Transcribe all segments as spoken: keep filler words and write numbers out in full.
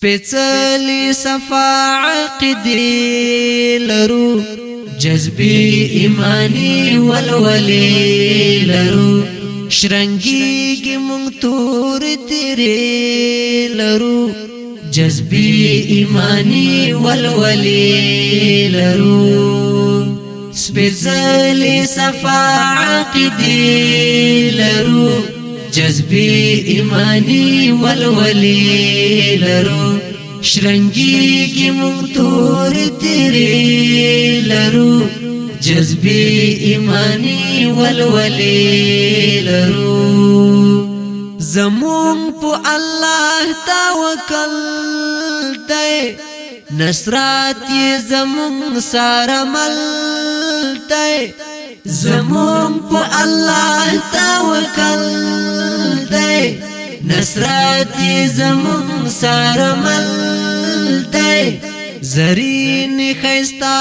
سپیڅلی صفا عقیدی لرو جذبی ایمانی ولولی لرو شرنگیگی مونگ تور تیری لرو جذبی ایمانی ولولی لرو سپیڅلی صفا عقیدی لرو جذبی ایمانی ولولی لرو شرنگیگی مونگ تور تیری لرو جذبی ایمانی ولولی لرو زمون پو اللہ توکل تے نصرات یہ زمون سارا مل تے زمون پو اللہ توکل تے نصرات یہ زمون سارا مل تے زرین خیستا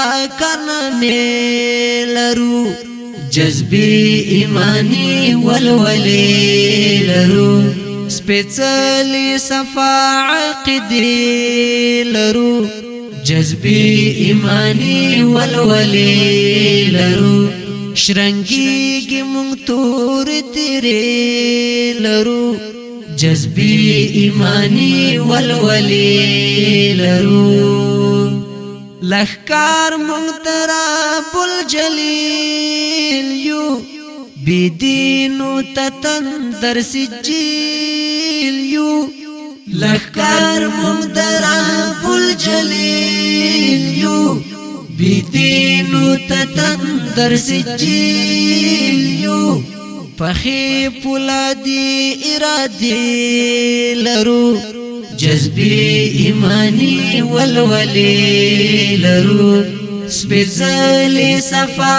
کرنے لرو جذبی ایمانی ولولی لرو سپیڅلی صفا عقیدی لرو جذبی ایمانی ولولی لرو شرنگیگی مونگ تور تیری لرو جذبی ایمانی ولولی لرو لخکار مونگترا بل جلیل یو بیدینو تتن در سجیل یو لخکار مونگترا بل جلیل یو بیدینو تتن در سجیل یو پخی پولا دی ارادی لرو جذبی ایمانی ولولی لرو سپیڅلی صفا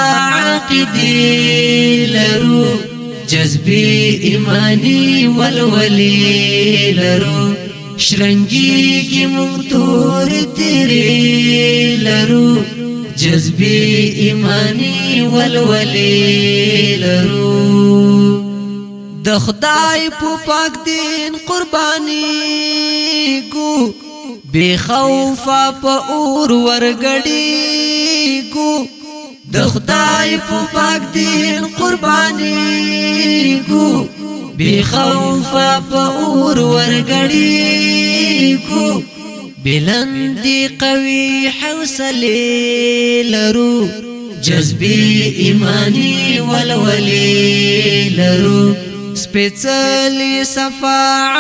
عقیدی لرو جذبی ایمانی ولولی لرو شرنگیگی مونگ تور تیری لرو جذبی ایمانی ولولی لرو د خدای په پاک دین قربانی کو بے خوفا په اور ورګړی کو د خدای په پاک دین قربانی کو بے خوفا په اور ورګړی کو بلندی قوی حوصله لرو جذبی ایمانی ولولی لرو سپیڅلی صفا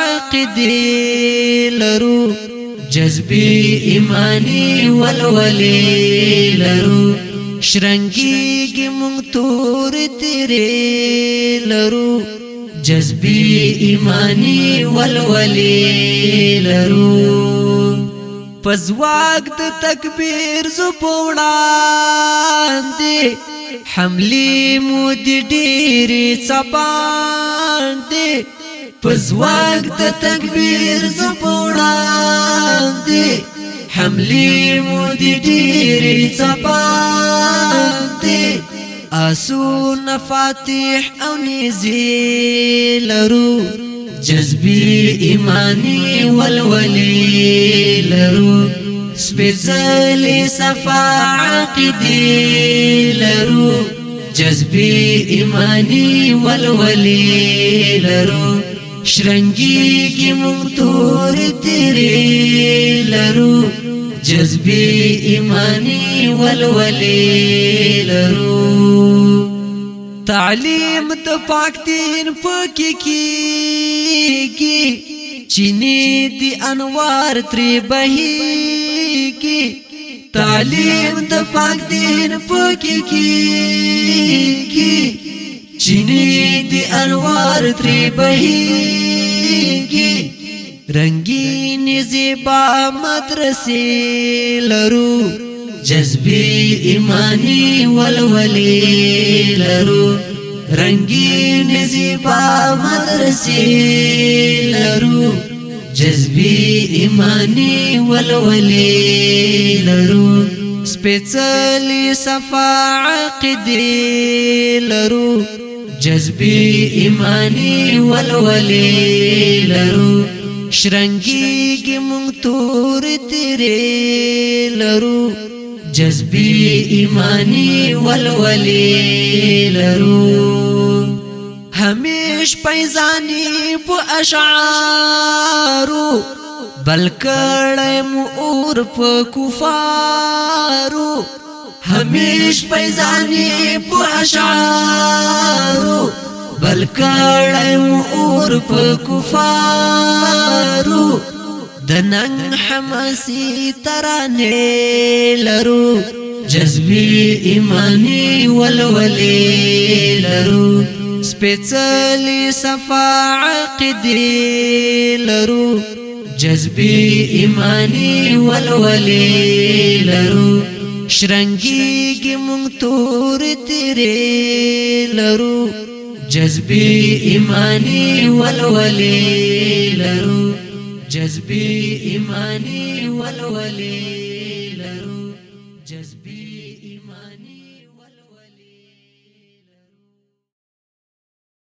عقیدی لرو جذبی ایمانی ولولی لرو شرنگیگی مونگ تور تیری لرو جذبی ایمانی ولولی لرو پزواگ د تکبیر زپوڑا دی حملی مودی ډیری چپان دی پزواگ د تکبیر زپوڑا دی حملی مودی ډیری چپان دی آسون فاتح او نیزی لرو جذبی ایمانی ولولی لرو سپیڅلی صفا عقیدی لرو جذبی ایمانی ولولی لرو شرنگیگی مونگ تور تیری لرو جذبی ایمانی ولولی لرو تعلیم د پاک دین پکی کیږي چینی دی انوار تری بهیږي تعلیم د پاک دین پکی کیږي چینی دی انوار تری بهیږي رنگین زیبا مدرسې لرو جذبی ایمانی ولولی لرو رنگین زیبا مدرسی لرو جذبی ایمانی ولولی لرو سپیڅلی صفا عقیدی لرو جذبی ایمانی ولولی لرو شرنگیږي مونږ تور تیرې لرو جذبي ایمانی ولولې لرو همیش پیزانی په اشعارو بل کړه مو اور په کفارو همیش پیزانی په اشعارو بل کړه مو اور په کفارو د نن حماسي ترانه لرو جذبي ایمانی ولولې لرو سپېڅلې صفا عقیدې لرو جذبي ایمانی ولولې لرو شرنگیږي مونږ تور تیرې لرو جذبي ایمانی ولولې لرو جذبي ایمانی ولولې لرو جذبي ایمانی